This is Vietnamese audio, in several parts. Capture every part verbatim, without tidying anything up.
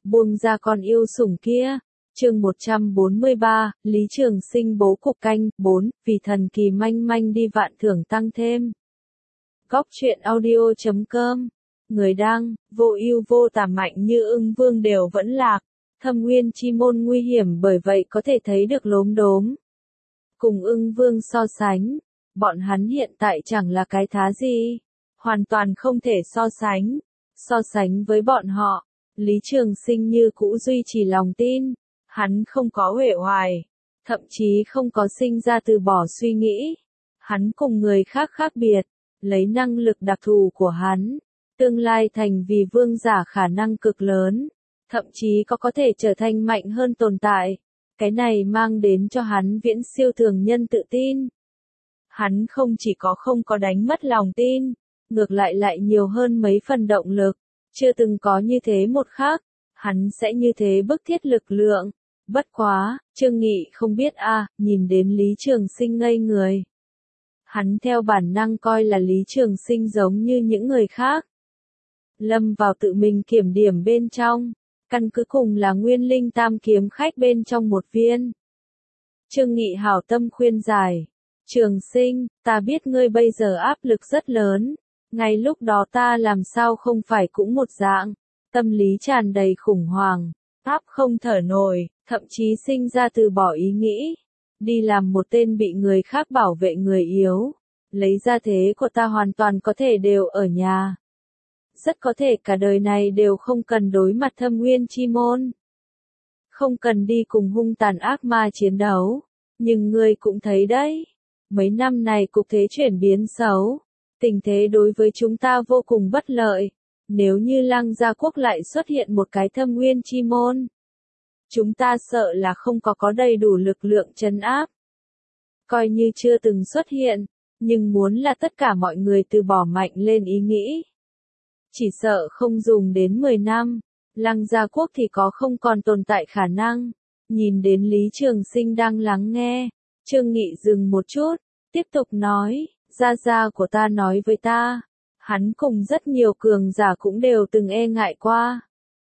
buông ra con yêu sủng kia. Chương một trăm bốn mươi ba, Lý Trường Sinh bố cục canh, bốn, vì thần kỳ manh manh đi vạn thưởng tăng thêm. Góc truyện audio chấm com. Người đăng, vô ưu vô tà mạnh như ưng vương đều vẫn lạc. Thâm nguyên chi môn nguy hiểm bởi vậy có thể thấy được lốm đốm. Cùng ưng vương so sánh, bọn hắn hiện tại chẳng là cái thá gì. Hoàn toàn không thể so sánh. So sánh với bọn họ, Lý Trường Sinh như cũ duy trì lòng tin. Hắn không có uể oải, thậm chí không có sinh ra từ bỏ suy nghĩ. Hắn cùng người khác khác biệt, lấy năng lực đặc thù của hắn, tương lai thành vì vương giả khả năng cực lớn, thậm chí có có thể trở thành mạnh hơn tồn tại. Cái này mang đến cho hắn viễn siêu thường nhân tự tin. Hắn không chỉ có không có đánh mất lòng tin, ngược lại lại nhiều hơn mấy phần động lực, chưa từng có như thế một khắc, hắn sẽ như thế bức thiết lực lượng. Bất quá, Trương Nghị không biết a, à, nhìn đến Lý Trường Sinh ngây người. Hắn theo bản năng coi là Lý Trường Sinh giống như những người khác. Lâm vào tự mình kiểm điểm bên trong, căn cứ cùng là nguyên linh tam kiếm khách bên trong một viên. Trương Nghị hảo tâm khuyên giải, Trường Sinh, ta biết ngươi bây giờ áp lực rất lớn, ngay lúc đó ta làm sao không phải cũng một dạng, tâm lý tràn đầy khủng hoảng, áp không thở nổi. Thậm chí sinh ra từ bỏ ý nghĩ, đi làm một tên bị người khác bảo vệ người yếu, lấy ra thế của ta hoàn toàn có thể đều ở nhà. Rất có thể cả đời này đều không cần đối mặt thâm nguyên chi môn. Không cần đi cùng hung tàn ác ma chiến đấu, nhưng ngươi cũng thấy đấy, mấy năm này cục thế chuyển biến xấu, tình thế đối với chúng ta vô cùng bất lợi, nếu như Lăng Gia Quốc lại xuất hiện một cái thâm nguyên chi môn. Chúng ta sợ là không có có đầy đủ lực lượng trấn áp. Coi như chưa từng xuất hiện, nhưng muốn là tất cả mọi người từ bỏ mạnh lên ý nghĩ. Chỉ sợ không dùng đến mười năm, Lăng Gia Quốc thì có không còn tồn tại khả năng. Nhìn đến Lý Trường Sinh đang lắng nghe, Trương Nghị dừng một chút, tiếp tục nói, gia gia của ta nói với ta, hắn cùng rất nhiều cường giả cũng đều từng e ngại qua.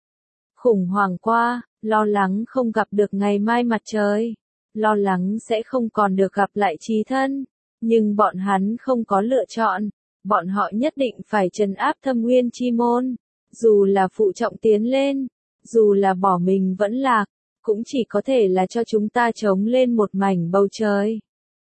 Khủng hoảng qua. Lo lắng không gặp được ngày mai mặt trời, lo lắng sẽ không còn được gặp lại chí thân, nhưng bọn hắn không có lựa chọn, bọn họ nhất định phải trấn áp thâm nguyên chi môn, dù là phụ trọng tiến lên, dù là bỏ mình vẫn lạc, cũng chỉ có thể là cho chúng ta chống lên một mảnh bầu trời,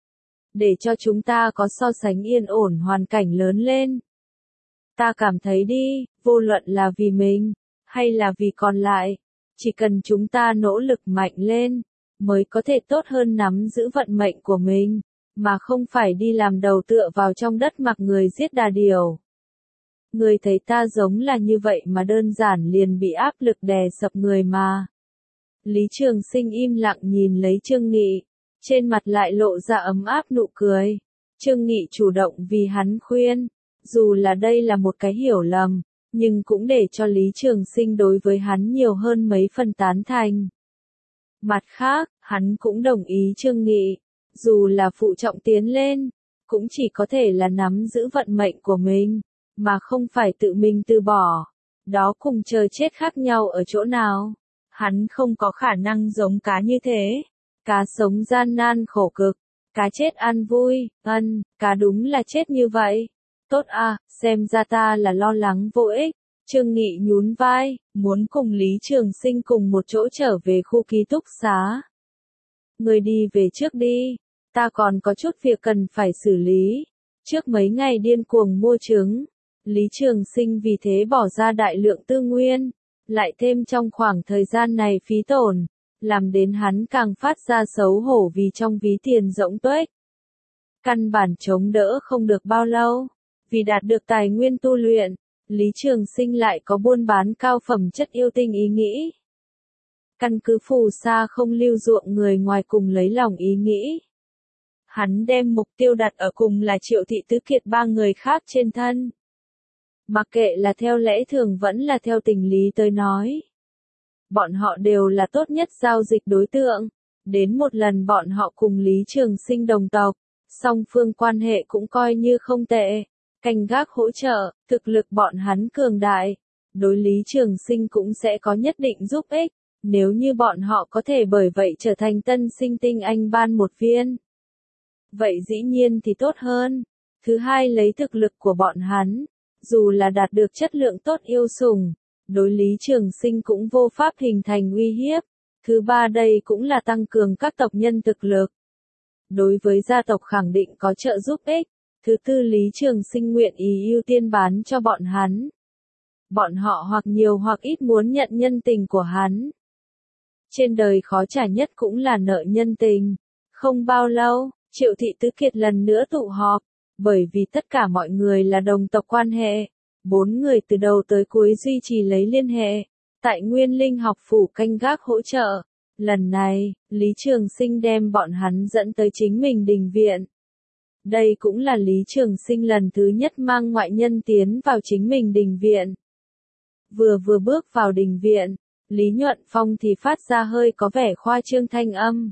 để cho chúng ta có so sánh yên ổn hoàn cảnh lớn lên. Ta cảm thấy đi, vô luận là vì mình, hay là vì còn lại, chỉ cần chúng ta nỗ lực mạnh lên, mới có thể tốt hơn nắm giữ vận mệnh của mình, mà không phải đi làm đầu tựa vào trong đất mặc người giết đà điểu. Người thấy ta giống là như vậy mà đơn giản liền bị áp lực đè sập người mà. Lý Trường Sinh im lặng nhìn lấy Trương Nghị, trên mặt lại lộ ra ấm áp nụ cười. Trương Nghị chủ động vì hắn khuyên, dù là đây là một cái hiểu lầm, nhưng cũng để cho Lý Trường Sinh đối với hắn nhiều hơn mấy phần tán thành. Mặt khác, hắn cũng đồng ý Trương Nghị, dù là phụ trọng tiến lên, cũng chỉ có thể là nắm giữ vận mệnh của mình, mà không phải tự mình từ bỏ. Đó cùng trời chết khác nhau ở chỗ nào? Hắn không có khả năng giống cá như thế. Cá sống gian nan khổ cực, cá chết ăn vui, ân, cá đúng là chết như vậy. Tốt à, xem ra ta là lo lắng vô ích. Trương Nghị nhún vai, muốn cùng Lý Trường Sinh cùng một chỗ trở về khu ký túc xá. Người đi về trước đi, ta còn có chút việc cần phải xử lý. Trước mấy ngày điên cuồng mua trứng, Lý Trường Sinh vì thế bỏ ra đại lượng tư nguyên, lại thêm trong khoảng thời gian này phí tổn, làm đến hắn càng phát ra xấu hổ vì trong ví tiền rỗng tuếch. Căn bản chống đỡ không được bao lâu. Vì đạt được tài nguyên tu luyện, Lý Trường Sinh lại có buôn bán cao phẩm chất yêu tinh ý nghĩ. Căn cứ phù sa không lưu ruộng người ngoài cùng lấy lòng ý nghĩ. Hắn đem mục tiêu đặt ở cùng là Triệu Thị Tứ Kiệt ba người khác trên thân. Mặc kệ là theo lẽ thường vẫn là theo tình lý tới nói. Bọn họ đều là tốt nhất giao dịch đối tượng. Đến một lần bọn họ cùng Lý Trường Sinh đồng tộc, song phương quan hệ cũng coi như không tệ. Canh gác hỗ trợ, thực lực bọn hắn cường đại. đối Lý Trường Sinh cũng sẽ có nhất định giúp ích, nếu như bọn họ có thể bởi vậy trở thành tân sinh tinh anh ban một viên. Vậy dĩ nhiên thì tốt hơn. Thứ hai, lấy thực lực của bọn hắn, dù là đạt được chất lượng tốt yêu sủng, đối Lý Trường Sinh cũng vô pháp hình thành uy hiếp. Thứ ba, đây cũng là tăng cường các tộc nhân thực lực. Đối với gia tộc khẳng định có trợ giúp ích. Thứ tư, Lý Trường Sinh nguyện ý ưu tiên bán cho bọn hắn. Bọn họ hoặc nhiều hoặc ít muốn nhận nhân tình của hắn. Trên đời khó trả nhất cũng là nợ nhân tình. Không bao lâu, Triệu Thị Tứ Kiệt lần nữa tụ họp, bởi vì tất cả mọi người là đồng tộc quan hệ. Bốn người từ đầu tới cuối duy trì lấy liên hệ. Tại Nguyên Linh học phủ canh gác hỗ trợ. Lần này, Lý Trường Sinh đem bọn hắn dẫn tới chính mình đình viện. Đây cũng là Lý Trường Sinh lần thứ nhất mang ngoại nhân tiến vào chính mình đình viện. Vừa vừa bước vào đình viện, Lý Nhuận Phong thì phát ra hơi có vẻ khoa trương thanh âm.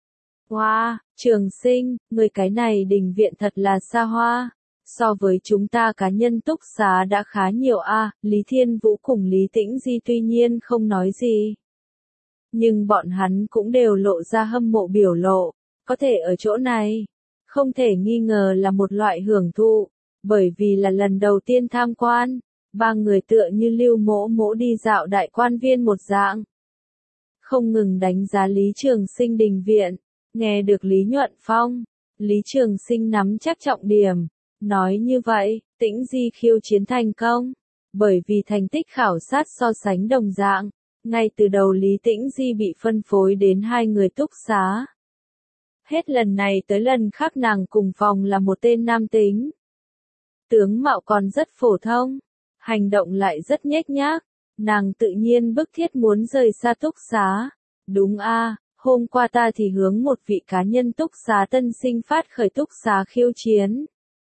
Wow, Trường Sinh, người cái này đình viện thật là xa hoa. So với chúng ta cá nhân túc xá đã khá nhiều a. À, Lý Thiên Vũ cùng Lý Tĩnh Di tuy nhiên không nói gì. Nhưng bọn hắn cũng đều lộ ra hâm mộ biểu lộ, có thể ở chỗ này. Không thể nghi ngờ là một loại hưởng thụ, bởi vì là lần đầu tiên tham quan, ba người tựa như Lưu Mỗ Mỗ đi dạo đại quan viên một dạng. Không ngừng đánh giá Lý Trường Sinh đình viện, nghe được Lý Nhuận Phong, Lý Trường Sinh nắm chắc trọng điểm, nói như vậy, Tĩnh Di khiêu chiến thành công, bởi vì thành tích khảo sát so sánh đồng dạng, ngay từ đầu Lý Tĩnh Di bị phân phối đến hai người túc xá. Hết lần này tới lần khác nàng cùng phòng là một tên nam tính. Tướng mạo còn rất phổ thông, hành động lại rất nhếch nhác, nàng tự nhiên bức thiết muốn rời xa túc xá. Đúng a, à, hôm qua ta thì hướng một vị cá nhân túc xá tân sinh phát khởi túc xá khiêu chiến.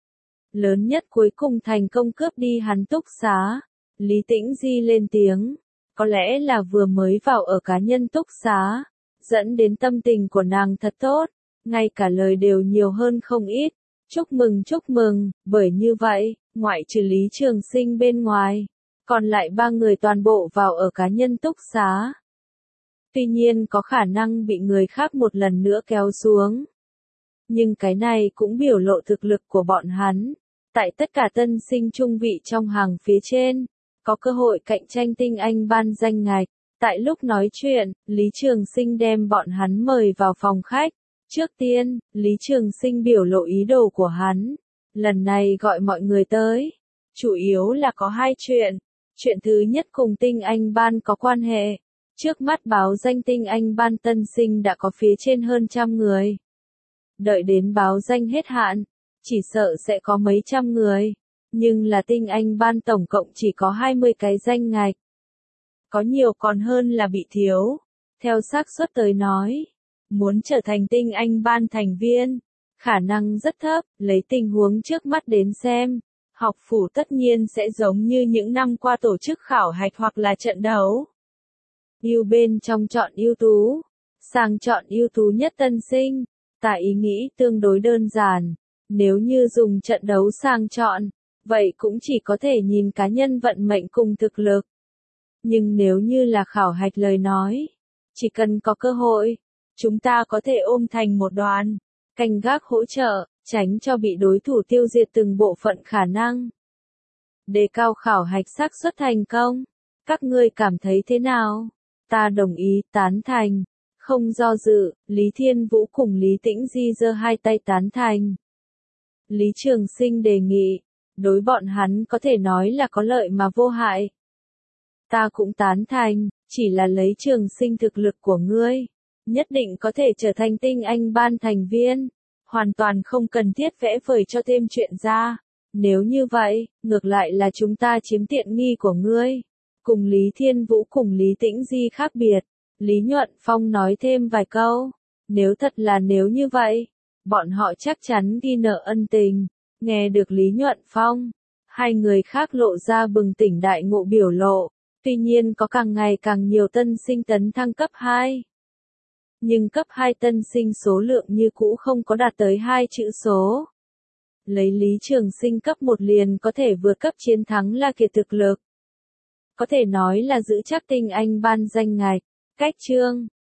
Lớn nhất cuối cùng thành công cướp đi hắn túc xá. Lý Tĩnh Di lên tiếng, có lẽ là vừa mới vào ở cá nhân túc xá, dẫn đến tâm tình của nàng thật tốt. Ngay cả lời đều nhiều hơn không ít. Chúc mừng chúc mừng, bởi như vậy, ngoại trừ Lý Trường Sinh bên ngoài, còn lại ba người toàn bộ vào ở cá nhân túc xá. Tuy nhiên có khả năng bị người khác một lần nữa kéo xuống. Nhưng cái này cũng biểu lộ thực lực của bọn hắn. Tại tất cả tân sinh trung vị trong hàng phía trên, có cơ hội cạnh tranh tinh anh ban danh ngạch. Tại lúc nói chuyện, Lý Trường Sinh đem bọn hắn mời vào phòng khách. Trước tiên, Lý Trường Sinh biểu lộ ý đồ của hắn. Lần này gọi mọi người tới. Chủ yếu là có hai chuyện. Chuyện thứ nhất cùng tinh anh ban có quan hệ. Trước mắt báo danh tinh anh ban tân sinh đã có phía trên hơn trăm người. Đợi đến báo danh hết hạn, chỉ sợ sẽ có mấy trăm người. Nhưng là tinh anh ban tổng cộng chỉ có hai mươi cái danh ngạch. Có nhiều còn hơn là bị thiếu. Theo xác suất tới nói. Muốn trở thành tinh anh ban thành viên, khả năng rất thấp, lấy tình huống trước mắt đến xem, học phủ tất nhiên sẽ giống như những năm qua tổ chức khảo hạch hoặc là trận đấu. Ưu bên trong chọn ưu tú, sang chọn ưu tú nhất tân sinh, tại ý nghĩ tương đối đơn giản, nếu như dùng trận đấu sang chọn, vậy cũng chỉ có thể nhìn cá nhân vận mệnh cùng thực lực. Nhưng nếu như là khảo hạch lời nói, chỉ cần có cơ hội, chúng ta có thể ôm thành một đoàn, canh gác hỗ trợ, tránh cho bị đối thủ tiêu diệt từng bộ phận khả năng. Đề cao khảo hạch xác suất thành công. Các ngươi cảm thấy thế nào? Ta đồng ý, tán thành. Không do dự, Lý Thiên Vũ cùng Lý Tĩnh Di giơ hai tay tán thành. Lý Trường Sinh đề nghị, đối bọn hắn có thể nói là có lợi mà vô hại. Ta cũng tán thành, chỉ là lấy Trường Sinh thực lực của ngươi. Nhất định có thể trở thành tinh anh ban thành viên, hoàn toàn không cần thiết vẽ vời cho thêm chuyện ra. Nếu như vậy, ngược lại là chúng ta chiếm tiện nghi của ngươi. Cùng Lý Thiên Vũ cùng Lý Tĩnh Di khác biệt, Lý Nhuận Phong nói thêm vài câu. Nếu thật là nếu như vậy, bọn họ chắc chắn ghi nợ ân tình. Nghe được Lý Nhuận Phong, hai người khác lộ ra bừng tỉnh đại ngộ biểu lộ. Tuy nhiên có càng ngày càng nhiều tân sinh tấn thăng cấp hai. Nhưng cấp hai tân sinh số lượng như cũ không có đạt tới hai chữ số. Lấy Lý Trường Sinh cấp một liền có thể vượt cấp chiến thắng La Kiệt thực lực. có thể nói là giữ chắc tinh anh ban danh ngạch. Cách chương